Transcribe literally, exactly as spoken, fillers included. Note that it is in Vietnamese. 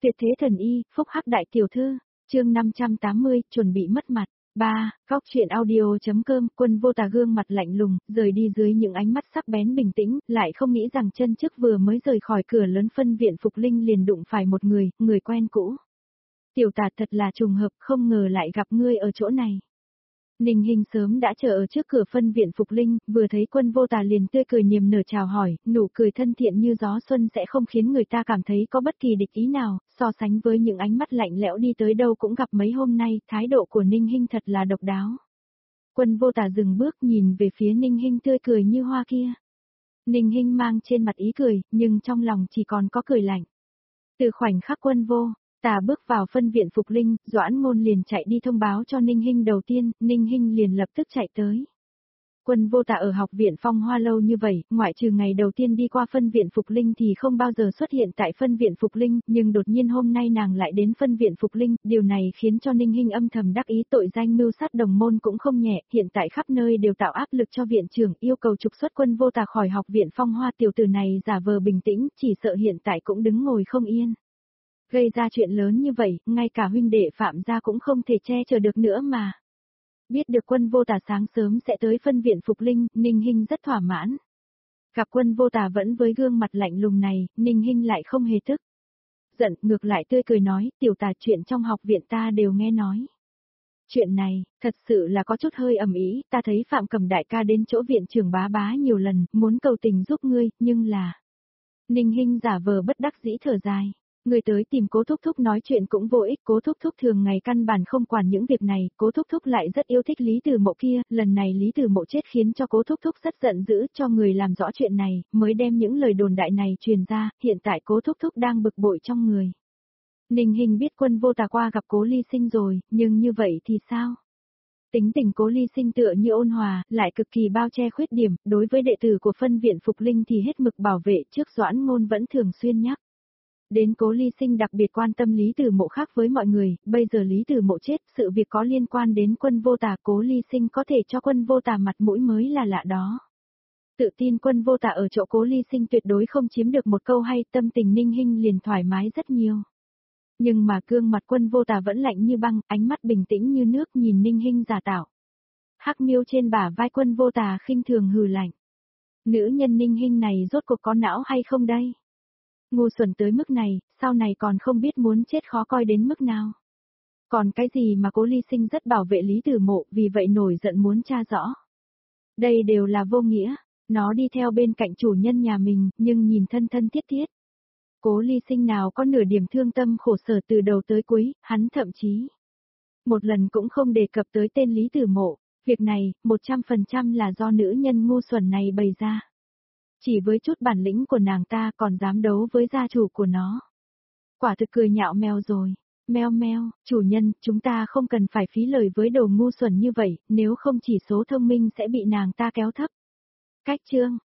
Tuyệt thế thần y, phúc hắc đại tiểu thư, chương năm trăm tám mươi, chuẩn bị mất mặt. ba. Góc truyện audio.com, Quân Vô Tà gương mặt lạnh lùng, rời đi dưới những ánh mắt sắc bén bình tĩnh, lại không nghĩ rằng chân trước vừa mới rời khỏi cửa lớn phân viện Phục Linh liền đụng phải một người, người quen cũ. Tiểu Tà thật là trùng hợp, không ngờ lại gặp ngươi ở chỗ này. Ninh Hinh sớm đã chờ ở trước cửa phân viện Phục Linh, vừa thấy Quân Vô Tà liền tươi cười niềm nở chào hỏi, nụ cười thân thiện như gió xuân sẽ không khiến người ta cảm thấy có bất kỳ địch ý nào, so sánh với những ánh mắt lạnh lẽo đi tới đâu cũng gặp mấy hôm nay, thái độ của Ninh Hinh thật là độc đáo. Quân Vô Tà dừng bước nhìn về phía Ninh Hinh tươi cười như hoa kia. Ninh Hinh mang trên mặt ý cười, nhưng trong lòng chỉ còn có cười lạnh. Từ khoảnh khắc Quân Vô Tà bước vào phân viện Phục Linh, Doãn Ngôn liền chạy đi thông báo cho Ninh Hinh đầu tiên, Ninh Hinh liền lập tức chạy tới. Quân Vô Tà ở học viện Phong Hoa lâu như vậy, ngoại trừ ngày đầu tiên đi qua phân viện Phục Linh thì không bao giờ xuất hiện tại phân viện Phục Linh, nhưng đột nhiên hôm nay nàng lại đến phân viện Phục Linh, điều này khiến cho Ninh Hinh âm thầm đắc ý, tội danh mưu sát đồng môn cũng không nhẹ, hiện tại khắp nơi đều tạo áp lực cho viện trưởng, yêu cầu trục xuất Quân Vô Tà khỏi học viện Phong Hoa. Tiểu tử này giả vờ bình tĩnh, chỉ sợ hiện tại cũng đứng ngồi không yên. Gây ra chuyện lớn như vậy, ngay cả huynh đệ Phạm gia cũng không thể che chở được nữa mà. Biết được Quân Vô Tà sáng sớm sẽ tới phân viện Phục Linh, Ninh Hinh rất thỏa mãn. Gặp Quân Vô Tà vẫn với gương mặt lạnh lùng này, Ninh Hinh lại không hề tức giận, ngược lại tươi cười nói, Tiểu Tà, chuyện trong học viện ta đều nghe nói. Chuyện này, thật sự là có chút hơi ầm ĩ, ta thấy Phạm Cầm đại ca đến chỗ viện trưởng bá bá nhiều lần, muốn cầu tình giúp ngươi, nhưng là... Ninh Hinh giả vờ bất đắc dĩ thở dài. Người tới tìm Cố Thúc Thúc nói chuyện cũng vô ích, Cố Thúc Thúc thường ngày căn bản không quản những việc này, Cố Thúc Thúc lại rất yêu thích Lý Tử Mộ kia, lần này Lý Tử Mộ chết khiến cho Cố Thúc Thúc rất giận dữ, cho người làm rõ chuyện này, mới đem những lời đồn đại này truyền ra, hiện tại Cố Thúc Thúc đang bực bội trong người. Ninh Hinh biết Quân Vô Tà qua gặp Cố Ly Sinh rồi, nhưng như vậy thì sao? Tính tình Cố Ly Sinh tựa như ôn hòa, lại cực kỳ bao che khuyết điểm, đối với đệ tử của phân viện Phục Linh thì hết mực bảo vệ, trước Doãn Ngôn vẫn thường xuyên nhắc. Đến Cố Ly Sinh đặc biệt quan tâm Lý Tử Mộ khác với mọi người, bây giờ Lý Tử Mộ chết, sự việc có liên quan đến Quân Vô Tà, Cố Ly Sinh có thể cho Quân Vô Tà mặt mũi mới là lạ đó. Tự tin Quân Vô Tà ở chỗ Cố Ly Sinh tuyệt đối không chiếm được một câu hay, tâm tình Ninh Hinh liền thoải mái rất nhiều. Nhưng mà gương mặt Quân Vô Tà vẫn lạnh như băng, ánh mắt bình tĩnh như nước nhìn Ninh Hinh giả tạo. Hắc miêu trên bả vai Quân Vô Tà khinh thường hừ lạnh. Nữ nhân Ninh Hinh này rốt cuộc có não hay không đây? Ngu xuẩn tới mức này, sau này còn không biết muốn chết khó coi đến mức nào. Còn cái gì mà Cố Ly Sinh rất bảo vệ Lý Tử Mộ, vì vậy nổi giận muốn tra rõ. Đây đều là vô nghĩa, nó đi theo bên cạnh chủ nhân nhà mình, nhưng nhìn thân thân thiết thiết. Cố Ly Sinh nào có nửa điểm thương tâm khổ sở từ đầu tới cuối, hắn thậm chí một lần cũng không đề cập tới tên Lý Tử Mộ, việc này, một trăm phần trăm là do nữ nhân ngu xuẩn này bày ra. Chỉ với chút bản lĩnh của nàng ta còn dám đấu với gia chủ của nó. Quả thực cười nhạo mèo rồi. Meo meo, chủ nhân, chúng ta không cần phải phí lời với đồ ngu xuẩn như vậy, nếu không chỉ số thông minh sẽ bị nàng ta kéo thấp. Cách chương,